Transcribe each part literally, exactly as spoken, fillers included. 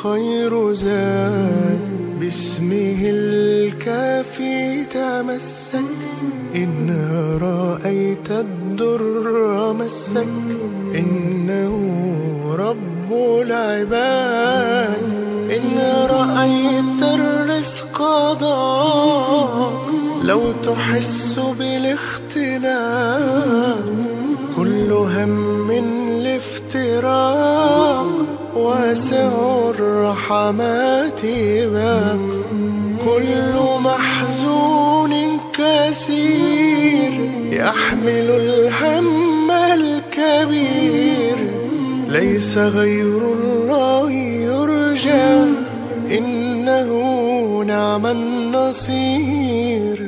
خير زاد، باسمه الكافي تمسك. إن رأيت الدر مسك، إنه رب العباد. إن رأيت الرزق ضاق، لو تحس بالاختلاف. كل هم الافتراق، واسع الرحمات باب. كل محزون كثير، يحمل الهم الكبير. ليس غير الله يرجى، إنه نعم النصير.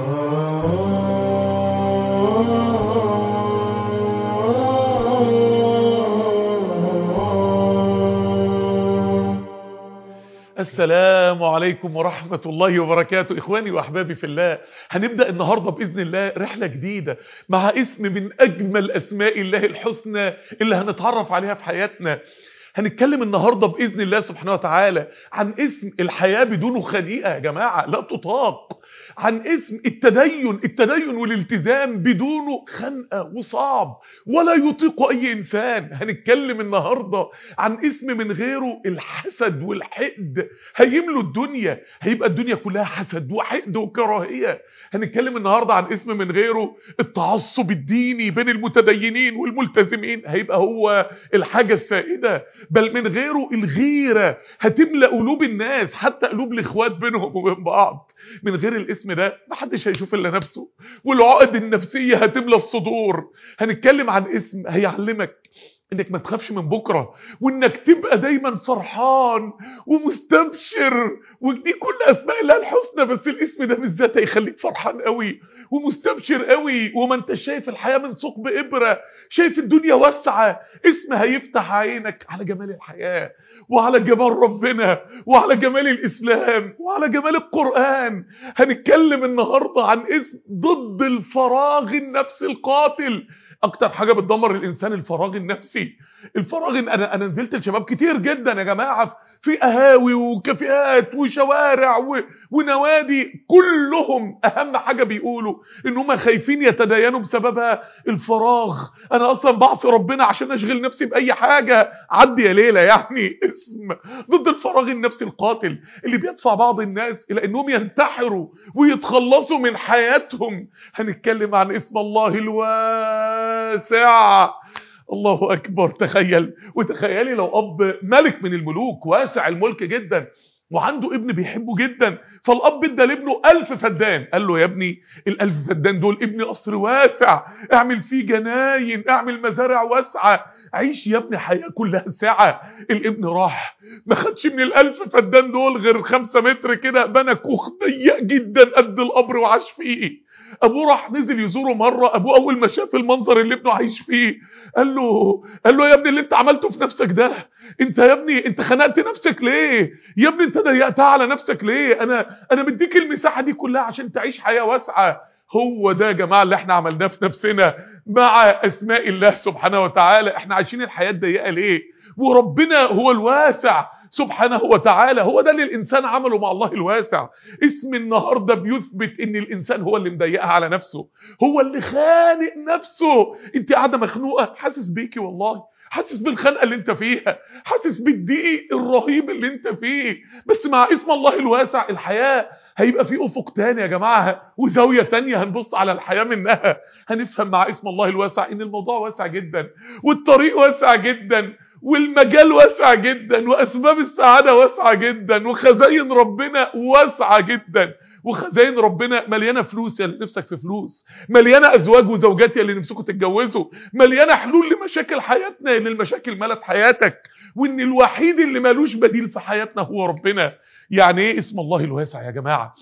السلام عليكم ورحمة الله وبركاته. إخواني وأحبابي في الله، هنبدأ النهاردة بإذن الله رحلة جديدة مع اسم من أجمل أسماء الله الحسنى اللي هنتعرف عليها في حياتنا. هنتكلم النهاردة بإذن الله سبحانه وتعالى عن اسم الحياة بدونه خنيئة يا جماعة لا تطاق، عن اسم التدين التدين والالتزام بدونه خنقة وصعب ولا يطيق أي إنسان. هنتكلم النهاردة عن اسم من غيره الحسد والحقد هيملوا الدنيا، هيبقى الدنيا كلها حسد وحقد وكراهية. هنتكلم النهاردة عن اسم من غيره التعصب الديني بين المتدينين والملتزمين، هيبقى هو الحاجة السائدة. بل من غيره الغيرة هتملأ قلوب الناس، حتى قلوب الاخوات بينهم وبين بعض. من غير الاسم ده محدش هيشوف الا نفسه، والعقد النفسية هتملأ الصدور. هنتكلم عن اسم هيعلمك انك ما تخافش من بكرة، وانك تبقى دايما فرحان ومستبشر. ودي كل اسماء الله الحسنى، بس الاسم ده بالذات هيخليك فرحان قوي ومستبشر قوي، وما انت شايف الحياة من ثقب ابرة، شايف الدنيا واسعة. اسم هيفتح عينك على جمال الحياة وعلى جمال ربنا وعلى جمال الاسلام وعلى جمال القرآن. هنتكلم النهاردة عن اسم ضد الفراغ النفسي القاتل. اكتر حاجة بتدمر الانسان الفراغ النفسي. الفراغ انا انا نزلت لشباب كتير جدا يا جماعة في قهاوي وكافيهات وشوارع و... ونوادي، كلهم اهم حاجة بيقولوا ان هم خايفين يتدينوا بسببها الفراغ. انا اصلا بعصي ربنا عشان اشغل نفسي باي حاجة عدي يا ليلة. يعني اسم ضد الفراغ النفسي القاتل اللي بيدفع بعض الناس الى انهم ينتحروا ويتخلصوا من حياتهم. هنتكلم عن اسم الله الواسع. الله أكبر. تخيل وتخيلي لو أب ملك من الملوك واسع الملك جدا وعنده ابن بيحبه جدا، فالأب ادى لابنه ألف فدان. قال له يا ابني الألف فدان دول ابني قصر واسع، اعمل فيه جناين، اعمل مزارع واسعة، عيش يا ابني حياة كلها ساعة. الابن راح ما خدش من الألف فدان دول غير خمسة متر كده، بنى كوخ ضيق جدا قد القبر وعاش فيه. ابوه راح نزل يزوره مره، ابوه اول ما شاف المنظر اللي ابنه عايش فيه قال له قال له يا ابني اللي انت عملته في نفسك ده، انت يا ابني انت خنقت نفسك ليه يا ابني؟ انت ضيقتها على نفسك ليه؟ انا انا مديك المساحه دي كلها عشان تعيش حياه واسعه. هو ده يا جماعه اللي احنا عملناه في نفسنا مع اسماء الله سبحانه وتعالى. احنا عايشين الحياه الضيقه ليه؟ وربنا هو الواسع سبحانه وتعالى، هو ده اللي الانسان عمله مع الله الواسع. اسم النهارده بيثبت ان الانسان هو اللي مضيقها على نفسه، هو اللي خانق نفسه. انت قاعده مخنوقه، حاسس بيكي والله، حاسس بالخنقه اللي انت فيها، حاسس بالضيق الرهيب اللي انت فيه. بس مع اسم الله الواسع الحياه هيبقى في افق تاني يا جماعه، وزاويه تانية هنبص على الحياه منها. هنفهم مع اسم الله الواسع ان الموضوع واسع جدا، والطريق واسع جدا، والمجال واسع جدا، واسباب السعاده واسعه جدا، وخزائن ربنا واسعه جدا. وخزائن ربنا مليانه فلوس يا اللي نفسك في فلوس، مليانه ازواج وزوجات يا اللي نفسكم تتجوزوا، مليانه حلول لمشاكل حياتنا يا اللي المشاكل ملت حياتك، وان الوحيد اللي مالوش بديل في حياتنا هو ربنا. يعني ايه اسم الله الواسع يا جماعه؟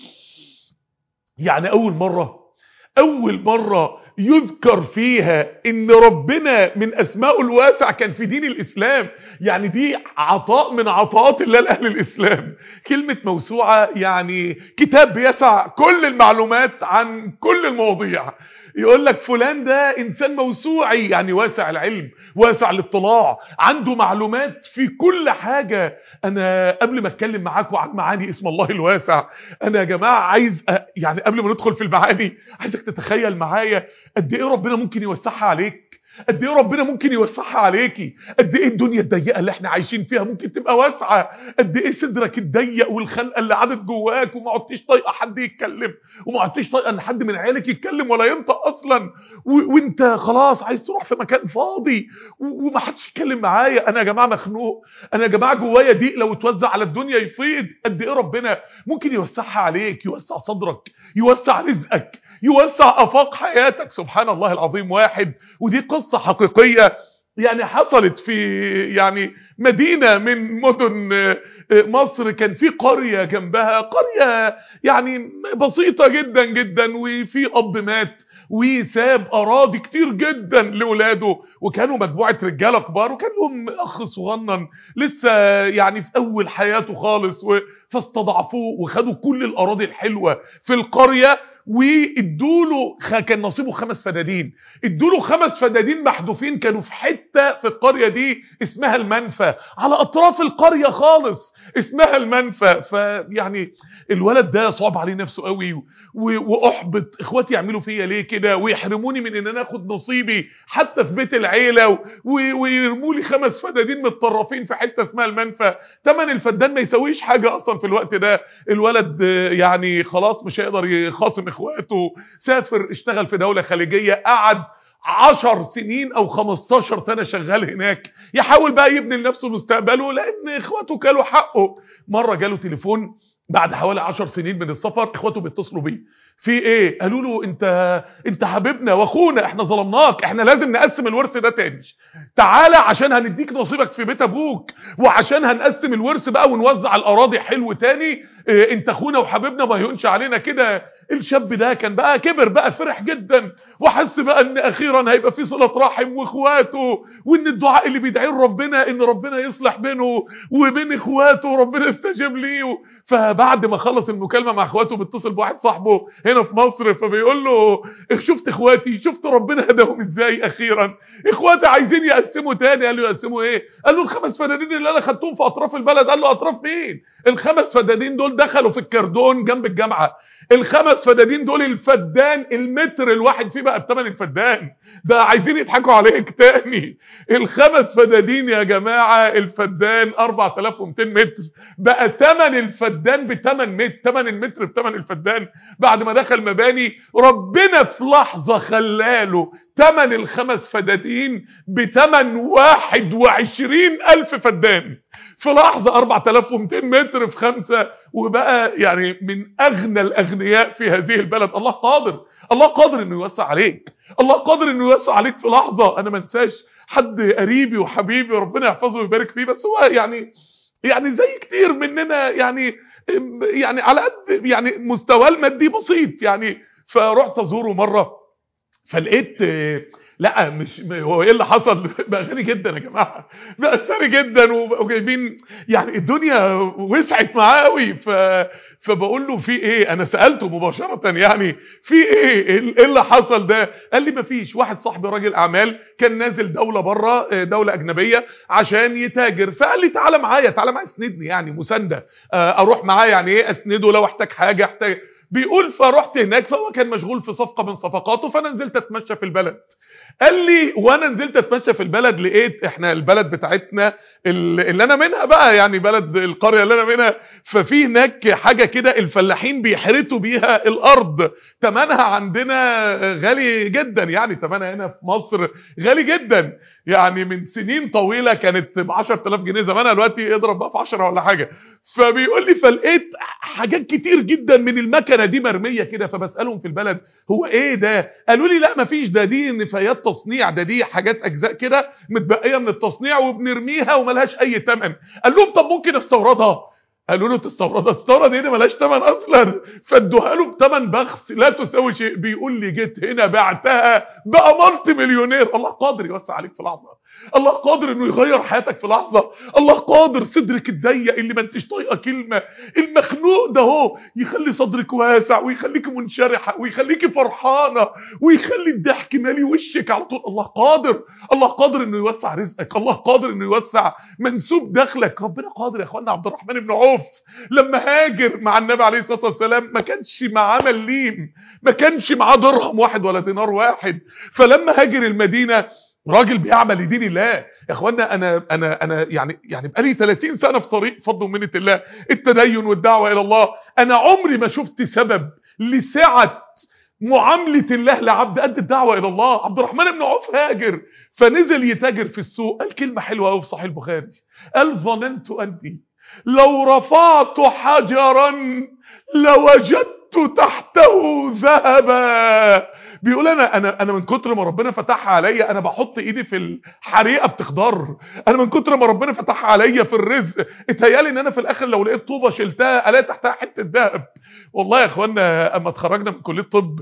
يعني اول مره اول مره يذكر فيها ان ربنا من اسمائه الواسع كان في دين الاسلام. يعني دي عطاء من عطاءات الله لاهل الاسلام. كلمة موسوعة يعني كتاب بيسع كل المعلومات عن كل المواضيع. يقول لك فلان ده انسان موسوعي، يعني واسع العلم واسع الاطلاع، عنده معلومات في كل حاجة. انا قبل ما اتكلم معاكم عن معاني اسم الله الواسع، انا يا جماعة عايز أ... يعني قبل ما ندخل في المعاني عايزك تتخيل معايا قد ايه ربنا ممكن يوسعها عليك، قد ايه ربنا ممكن يوسعها عليكي، قد ايه الدنيا الضيقه اللي احنا عايشين فيها ممكن تبقى واسعه، قد ايه صدرك الضيق والخنقه اللي قعدت جواك وما عدتش طايقه حد يتكلم، وما عدتش طايقه ان حد من عيالك يتكلم ولا ينطق اصلا، و... وانت خلاص عايز تروح في مكان فاضي و... وما حدش يتكلم معايا. انا يا جماعه مخنوق، انا يا جماعه جوايا ضيق لو اتوزع على الدنيا يفيض. قد ايه ربنا ممكن يوسعها عليك، يوسع صدرك، يوسع رزقك، يوسع افاق حياتك. سبحان الله العظيم. واحد، ودي قصة حقيقية يعني حصلت في يعني مدينة من مدن مصر، كان في قرية جنبها، قرية يعني بسيطة جدا جدا، وفي اب مات وساب اراضي كتير جدا لاولاده، وكانوا مجموعة رجالة كبار، وكان لهم اخ صغنن لسه يعني في اول حياته خالص، فاستضعفوه وخدوا كل الاراضي الحلوة في القرية، وادوله كان نصيبه خمس فدادين، ادوله خمس فدادين محذوفين كانوا في حته في القريه دي اسمها المنفى، على اطراف القريه خالص اسمها المنفى. فيعني الولد ده صعب عليه نفسه قوي، واحبط، اخواتي يعملوا فيا ليه كده ويحرموني من ان انا اخد نصيبي حتى في بيت العيله، ويرموا لي خمس فدادين متطرفين في حته اسمها المنفى، ثمن الفدان ما يسويش حاجه اصلا في الوقت ده. الولد يعني خلاص مش هيقدر يخاصم اخواته، سافر اشتغل في دوله خليجيه، قعد عشر سنين او خمستاشر سنة شغال هناك، يحاول بقى يبني لنفسه مستقبله لان اخواته كلوا حقه. مرة جاله تليفون بعد حوالي عشر سنين من السفر، اخواته بيتصلوا بيه، في ايه؟ قالوا له انت انت حبيبنا واخونا، احنا ظلمناك، احنا لازم نقسم الورث ده تاني، تعالى عشان هنديك نصيبك في بيت ابوك، وعشان هنقسم الورث بقى ونوزع الاراضي حلو تاني، اه انت اخونا وحبيبنا ما يهونش علينا كده. الشاب ده كان بقى كبر بقى، فرح جدا، وحس بقى ان اخيرا هيبقى في صلة رحم واخواته، وان الدعاء اللي بيدعيه ربنا ان ربنا يصلح بينه وبين اخواته وربنا يستجيب ليه. فبعد ما خلص المكالمة مع اخواته بيتصل بواحد صاحبه هنا في مصر، فبيقول له شفت اخواتي، شفت ربنا هداهم ازاي اخيرا، اخواتي عايزين يقسموا تاني. قال له يقسموا ايه؟ قال له الخمس فدادين اللي انا خدتهم في اطراف البلد. قال له اطراف مين؟ الخمس فدادين دول دخلوا في الكردون جنب الجامعة، الخمس فدادين دول الفدان المتر الواحد فيه بقى بثمن الفدان، ده عايزين يضحكوا عليك تاني. الخمس فدادين يا جماعة الفدان اربعة آلاف ومئتين متر، بقى ثمن الفدان بثمن متر، ثمن المتر بثمن الفدان. بعد ما دخل مباني ربنا في لحظة خلاله ثمن الخمس فدادين بثمن واحد وعشرين الف فدان في لحظة، اربعة آلاف ومئتين متر في خمسة، وبقى يعني من اغنى الاغنياء في هذه البلد. الله قادر، الله قادر انه يوسع عليك، الله قادر انه يوسع عليك في لحظة. انا ما انساش حد قريبي وحبيبي ربنا يحفظه ويبارك فيه، بس هو يعني يعني زي كتير مننا يعني يعني على قد يعني مستواه المادي بسيط يعني. فرحت ازوره مرة، فلقيت لا مش هو ايه اللي حصل، بقى غني جدا يا جماعه، بقى ثري جدا، وجايبين يعني الدنيا وسعت معاه قوي. ف فبقول له في ايه؟ انا سالته مباشره يعني في ايه، ايه اللي حصل ده؟ قال لي مفيش، واحد صاحبي راجل اعمال كان نازل دوله بره، دوله اجنبيه عشان يتاجر، فقال لي تعالى معايا، تعالى معايا اسندني، يعني مسانده، اروح معاه يعني ايه اسنده لو احتاج حاجه احتاج. بيقول فرحت هناك، فهو كان مشغول في صفقه من صفقاته، فانا نزلت اتمشى في البلد. قال لي وانا نزلت اتمشى في البلد لقيت احنا البلد بتاعتنا اللي انا منها بقى، يعني بلد القريه اللي انا منها، ففي هناك حاجه كده الفلاحين بيحرثوا بيها الارض، ثمنها عندنا غالي جدا، يعني ثمنها هنا في مصر غالي جدا، يعني من سنين طويله كانت ب عشرة آلاف جنيه زمانها دلوقتي اضرب بقى في عشرة ولا حاجه. فبيقول لي فلقيت حاجات كتير جدا من المكنه دي مرميه كده، فبسالهم في البلد هو ايه ده؟ قالوا لي لا مفيش، ده دي نفايات تصنيع، ده دي حاجات اجزاء كده متبقيه من التصنيع وبنرميها وملهاش اي ثمن. قال لهم طب ممكن استوردها؟ قالوا له تستوردها؟ استورد ايه ده ملهاش ثمن اصلا، فادوها له بثمن بخس لا تساوي شيء. بيقول لي جيت هنا بعتها بقى مالتي مليونير. الله قادر يوسع عليك في لحظه، الله قادر انه يغير حياتك في لحظه. الله قادر صدرك الضيق اللي ما انتش طايقه كلمه، المخنوق ده هو يخلي صدرك واسع ويخليك منشرحه ويخليك فرحانه ويخلي الضحك مالي وشك على طول. الله قادر، الله قادر انه يوسع رزقك، الله قادر انه يوسع منسوب دخلك. ربنا قادر يا اخوانا. عبد الرحمن بن عوف لما هاجر مع النبي عليه الصلاه والسلام ما كانش معاه مليم، ما كانش معاه درهم واحد ولا دينار واحد. فلما هاجر المدينه راجل بيعمل لدين الله يا اخوانا. انا انا انا يعني يعني بقالي ثلاثين سنه في طريق فضل ومنه الله التدين والدعوه الى الله. انا عمري ما شفت سبب لسعه معامله الله لعبد قد الدعوه الى الله. عبد الرحمن بن عوف هاجر فنزل يتاجر في السوق، قال كلمه حلوه قوي في صحيح البخاري، قال ظننت اني لو رفعت حجرا لوجدت تحته ذهبا. بيقول انا انا انا من كتر ما ربنا فتحها عليا انا بحط ايدي في الحريقه بتخضر. انا من كتر ما ربنا فتحها عليا في الرزق اتهيالي ان انا في الاخر لو لقيت طوبه شلتها الاقي تحتها حته ذهب. والله يا اخوانا اما اتخرجنا من كليه الطب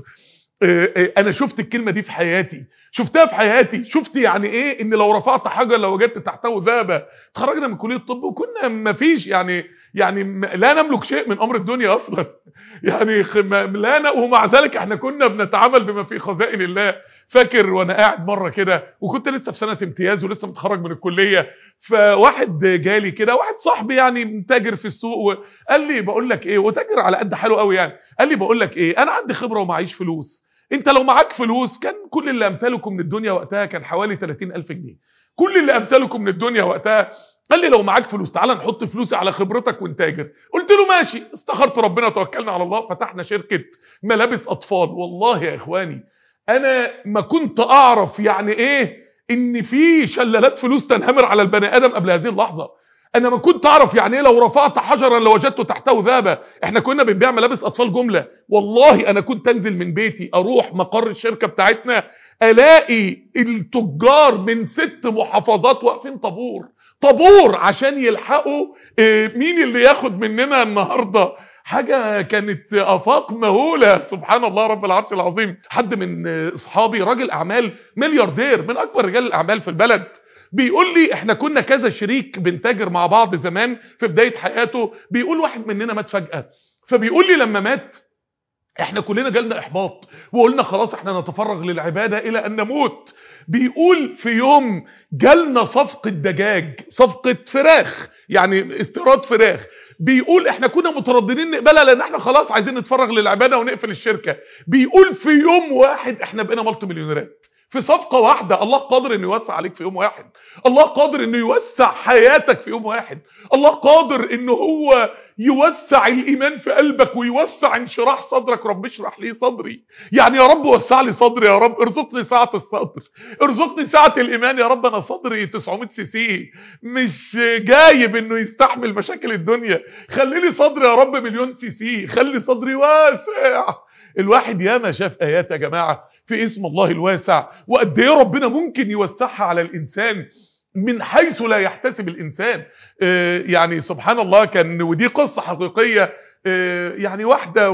انا شفت الكلمه دي في حياتي، شفتها في حياتي، شفت يعني ايه ان لو رفعت حاجه لو وجدت تحته ذهبا. اتخرجنا من كليه الطب وكنا ما فيش يعني يعني لا نملك شيء من امر الدنيا اصلا يعني لا، ومع ذلك احنا كنا بنتعامل بما في خزائن الله. فاكر وانا قاعد مره كده وكنت لسه في سنه امتياز ولسه متخرج من الكليه، فواحد جالي كده واحد صاحبي يعني تاجر في السوق وقال لي بقول لك ايه، وتاجر على قد حاله قوي يعني، قال لي بقول لك ايه انا عندي خبره ومعيش فلوس، انت لو معاك فلوس كان كل اللي امتلكه من الدنيا وقتها كان حوالي ثلاثين ألف جنيه، كل اللي امتلكه من الدنيا وقتها. قال لي لو معاك فلوس تعالى نحط فلوسي على خبرتك ونتاجر. قلت له ماشي. استخرت ربنا وتوكلنا على الله، فتحنا شركه ملابس اطفال. والله يا اخواني انا ما كنت اعرف يعني ايه ان في شلالات فلوس تنهمر على البني ادم قبل هذه اللحظه. انا ما كنت اعرف يعني ايه لو رفعت حجرا لوجدته تحته ذهبا. احنا كنا بنبيع ملابس اطفال جمله. والله انا كنت انزل من بيتي اروح مقر الشركه بتاعتنا الاقي التجار من ست محافظات واقفين طابور طابور عشان يلحقوا مين اللي ياخد مننا النهارده. حاجه كانت افاق مهوله. سبحان الله رب العرش العظيم. حد من اصحابي راجل اعمال ملياردير من اكبر رجال الاعمال في البلد بيقول لي احنا كنا كذا شريك بنتاجر مع بعض زمان في بدايه حياته. بيقول واحد مننا مات فجاه، فبيقول لي لما مات احنا كلنا جالنا احباط وقلنا خلاص احنا نتفرغ للعباده الى ان نموت. بيقول في يوم جالنا صفقه دجاج، صفقه فراخ يعني استيراد فراخ. بيقول احنا كنا مترددين نقبلها لان احنا خلاص عايزين نتفرغ للعباده ونقفل الشركه. بيقول في يوم واحد احنا بقينا مالتي مليونيرات في صفقه واحده. الله قادر انه يوسع عليك في يوم واحد، الله قادر انه يوسع حياتك في يوم واحد، الله قادر انه هو يوسع الايمان في قلبك ويوسع انشراح صدرك. رب اشرح لي صدري، يعني يا رب وسع لي صدري، يا رب ارزقني سعه الصدر، ارزقني سعه الايمان يا رب. انا صدري تسعمائة سي سي مش جايب انه يستحمل مشاكل الدنيا، خلي لي صدري يا رب مليون سي سي، خلي صدري واسع. الواحد ياما شاف ايات يا جماعه في اسم الله الواسع وقد ايه ربنا ممكن يوسعها على الانسان من حيث لا يحتسب الانسان. آه يعني سبحان الله. كان ودي قصه حقيقيه. آه يعني واحده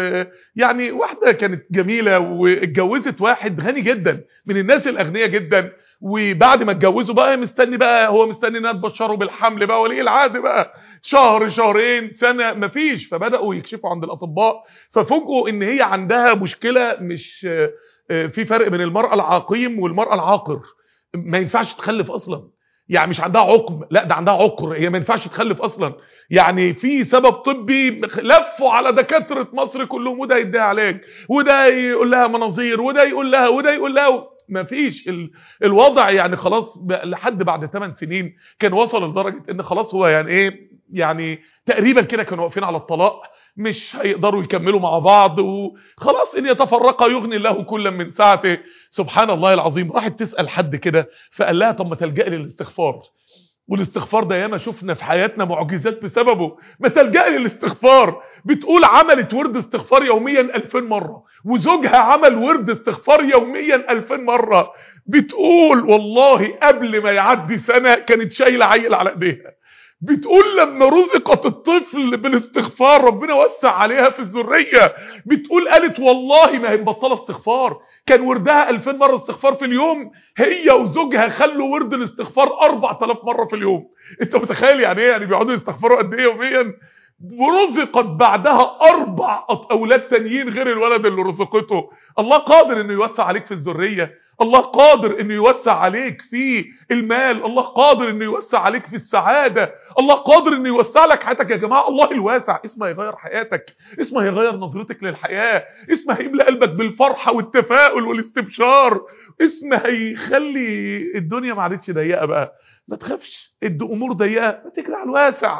ويعني واحده كانت جميله واتجوزت واحد غني جدا من الناس الاغنياء جدا، وبعد ما اتجوزوا بقى مستني بقى هو مستني انها تبشره بالحمل بقى وليه العهد بقى شهر شهرين سنه مفيش. فبداوا يكشفوا عند الاطباء ففوجئوا ان هي عندها مشكله، مش آه في فرق بين المراه العقيم والمراه العاقر. ما ينفعش تخلف اصلا، يعني مش عندها عقم، لا ده عندها عقر، هي ما ينفعش تخلف اصلا. يعني في سبب طبي لفوا على دكاتره مصر كلهم، وده يديها علاج وده يقول لها مناظير وده يقول لها وده يقول لها، ما فيش ال... الوضع يعني خلاص. لحد بعد ثمان سنين كان وصل لدرجه ان خلاص هو يعني ايه يعني تقريبا كده كانوا واقفين على الطلاق، مش هيقدروا يكملوا مع بعض وخلاص ان يتفرقا يغني الله كلا من سعته. سبحان الله العظيم. راحت تسأل حد كده فقال لها طب ما تلجئي للاستغفار، والاستغفار ده ياما شفنا في حياتنا معجزات بسببه، ما تلجئي للاستغفار. بتقول عملت ورد استغفار يوميا ألفين مرة، وزوجها عمل ورد استغفار يوميا ألفين مرة. بتقول والله قبل ما يعدي سنة كانت شايلة عيل على ايديها. بتقول لما رزقت الطفل بالاستغفار ربنا وسع عليها في الذريه. بتقول قالت والله ما هي مبطله استغفار، كان وردها ألفين مره استغفار في اليوم، هي وزوجها خلوا ورد الاستغفار أربعة آلاف مره في اليوم. انت متخيل يعني ايه؟ يعني بيقعدوا يستغفروا قد ايه يوميا؟ ورزقت بعدها اربع اولاد تانيين غير الولد اللي رزقته. الله قادر انه يوسع عليك في الذريه، الله قادر انه يوسع عليك في المال، الله قادر انه يوسع عليك في السعاده، الله قادر انه يوسع لك حياتك. يا جماعه الله الواسع اسمه هيغير حياتك، اسمه هيغير نظرتك للحياه، اسمه هيملى قلبك بالفرحه والتفاؤل والاستبشار، اسمه هيخلي الدنيا ما عادتش ضيقه بقى. ما تخافش، الامور ضيقه ما تجري على الواسع،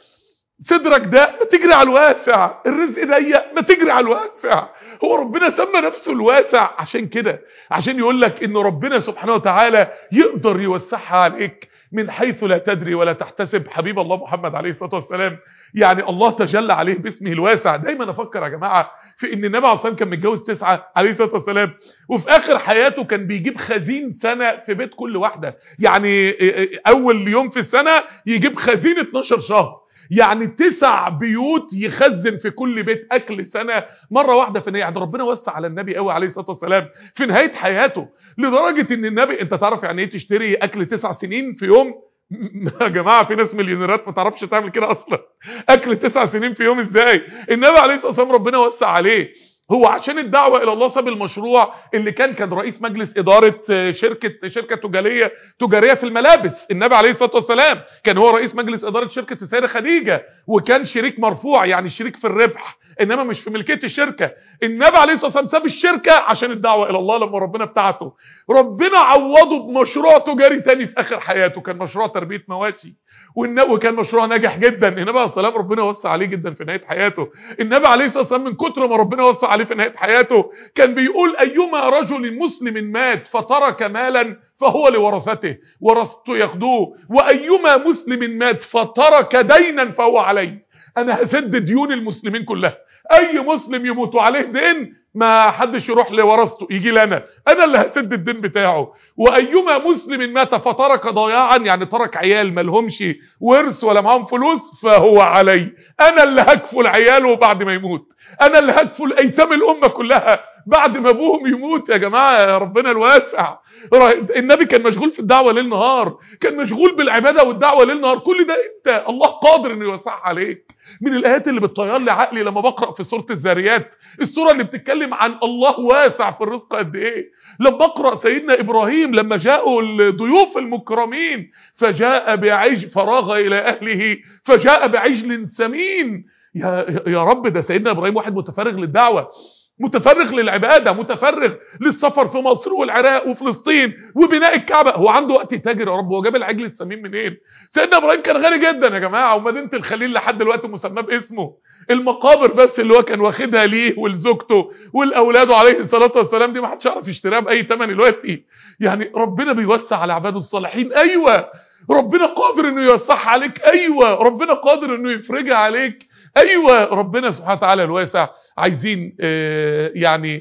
صدرك ده ما تجري على الواسع، الرزق ضيق ما تجري على الواسع. هو ربنا سمى نفسه الواسع عشان كده، عشان يقول لك ان ربنا سبحانه وتعالى يقدر يوسعها عليك من حيث لا تدري ولا تحتسب. حبيب الله محمد عليه الصلاه والسلام يعني الله تجلى عليه باسمه الواسع. دايما افكر يا جماعه في ان النبي عليه الصلاه والسلام كان متجوز تسعه عليه الصلاه والسلام، وفي اخر حياته كان بيجيب خزين سنه في بيت كل واحده. يعني اول يوم في السنه يجيب خزين اتناشر شهر، يعني تسع بيوت يخزن في كل بيت اكل سنه مره واحده. في يعني ربنا وسع على النبي قوي عليه الصلاه والسلام في نهايه حياته، لدرجه ان النبي، انت تعرف يعني ايه تشتري اكل تسع سنين في يوم؟ يا جماعه في ناس مليونيرات ما تعرفش تعمل كده اصلا. اكل تسع سنين في يوم ازاي؟ النبي عليه الصلاه والسلام ربنا وسع عليه. هو عشان الدعوه الى الله ساب المشروع اللي كان كان رئيس مجلس اداره شركه شركه تجاريه تجاريه في الملابس. النبي عليه الصلاه والسلام كان هو رئيس مجلس اداره شركه السيده خديجه، وكان شريك مرفوع، يعني شريك في الربح انما مش في ملكيه الشركه. النبي عليه الصلاه والسلام ساب الشركه عشان الدعوه الى الله لما ربنا ابتعثه. ربنا عوضه بمشروع تجاري تاني في اخر حياته، كان مشروع تربيه مواشي، وكان مشروع ناجح جدا. النبي عليه الصلاه والسلام ربنا وسع عليه جدا في نهايه حياته. النبي عليه الصلاه والسلام من كتر ما ربنا وسع عليه في نهايه حياته كان بيقول ايما رجل مسلم مات فترك مالا فهو لورثته ورثته ياخدوه، وايما مسلم مات فترك دينا فهو عليه. انا هسد ديون المسلمين كلها، اي مسلم يموت عليه دين ما حدش يروح لورثته، يجي لنا انا اللي هسد الدين بتاعه. وايما مسلم مات فترك ضياعا، يعني ترك عيال ما لهمش ورث ولا معاهم فلوس، فهو علي، انا اللي هكفل عياله بعد ما يموت، انا اللي هكفل ايتام الامه كلها بعد ما ابوهم يموت. يا جماعه يا ربنا الواسع. النبي كان مشغول في الدعوه ليل نهار، كان مشغول بالعباده والدعوه ليل نهار. كل ده انت الله قادر انه يوسعها عليك. من الايات اللي بتطير لي عقلي لما بقرا في سوره الذاريات، السوره اللي بتتكلم عن الله واسع في الرزق قد ايه. لما اقرا سيدنا ابراهيم لما جاءوا الضيوف المكرمين فجاء بعجل فراغ الى اهله فجاء بعجل سمين. يا يا رب، ده سيدنا ابراهيم واحد متفرغ للدعوه، متفرغ للعباده، متفرغ للسفر في مصر والعراق وفلسطين وبناء الكعبه. هو عنده وقت يتاجر؟ يا رب هو جاب العجل السمين منين؟ سيدنا ابراهيم كان غني جدا يا جماعه، ومدينه الخليل لحد دلوقتي مسماه باسمه. المقابر بس اللي هو كان واخدها ليه ولزوجته ولاولاده عليه الصلاه والسلام دي ما حدش يعرف يشتريها باي ثمن دلوقتي. يعني ربنا بيوسع على عباده الصالحين. ايوه ربنا قادر انه يوسعها عليك، ايوه ربنا قادر انه يفرجها عليك، ايوه ربنا سبحانه وتعالى الواسع. عايزين آه يعني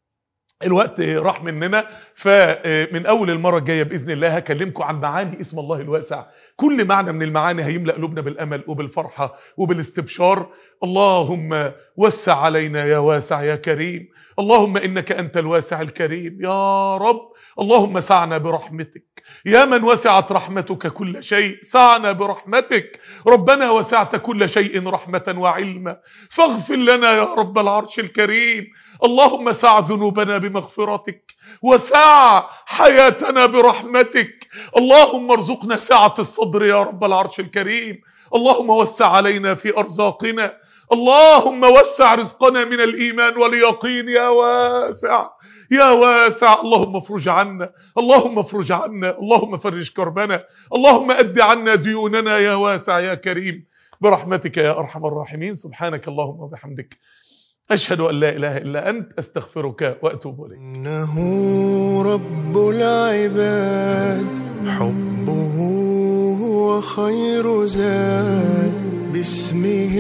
الوقت راح مننا، فمن اول المره الجايه باذن الله هكلمكم عن معاني اسم الله الواسع. كل معنى من المعاني هيملأ قلوبنا بالامل وبالفرحه وبالاستبشار. اللهم وسع علينا يا واسع يا كريم، اللهم انك انت الواسع الكريم يا رب. اللهم سعنا برحمتك يا من وسعت رحمتك كل شيء، سعنا برحمتك. ربنا وسعت كل شيء رحمة وعلما، فاغفر لنا يا رب العرش الكريم. اللهم سع ذنوبنا بمغفرتك، وسع حياتنا برحمتك. اللهم ارزقنا سعة الصدر يا رب العرش الكريم. اللهم وسع علينا في أرزاقنا، اللهم وسع رزقنا من الإيمان واليقين يا واسع يا واسع. اللهم افرج عنا، اللهم افرج عنا، اللهم فرج كربنا، اللهم أد عنا ديوننا يا واسع يا كريم برحمتك يا أرحم الراحمين. سبحانك اللهم وبحمدك، أشهد أن لا إله إلا أنت، أستغفرك وأتوب إليك. إنه رب العباد، حبه هو خير زاد، باسمه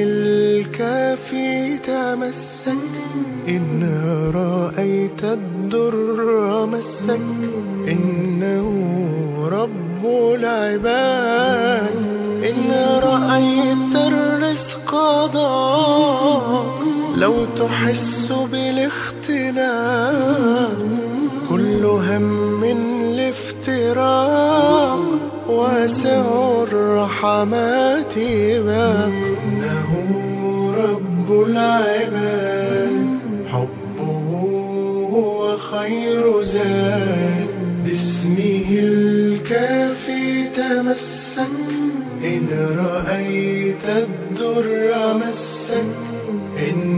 الكافي تمسك، إن رأيت الدر مسك. إنه رب العباد، إن رأيت الرزق ضاق لو تحس بالاختلاف كل هم الافتراق واسع الرحمات باب إنه رب العباد حبه هو خير زاد باسمه الكافي تمسك إن رأيت الضر مسك إن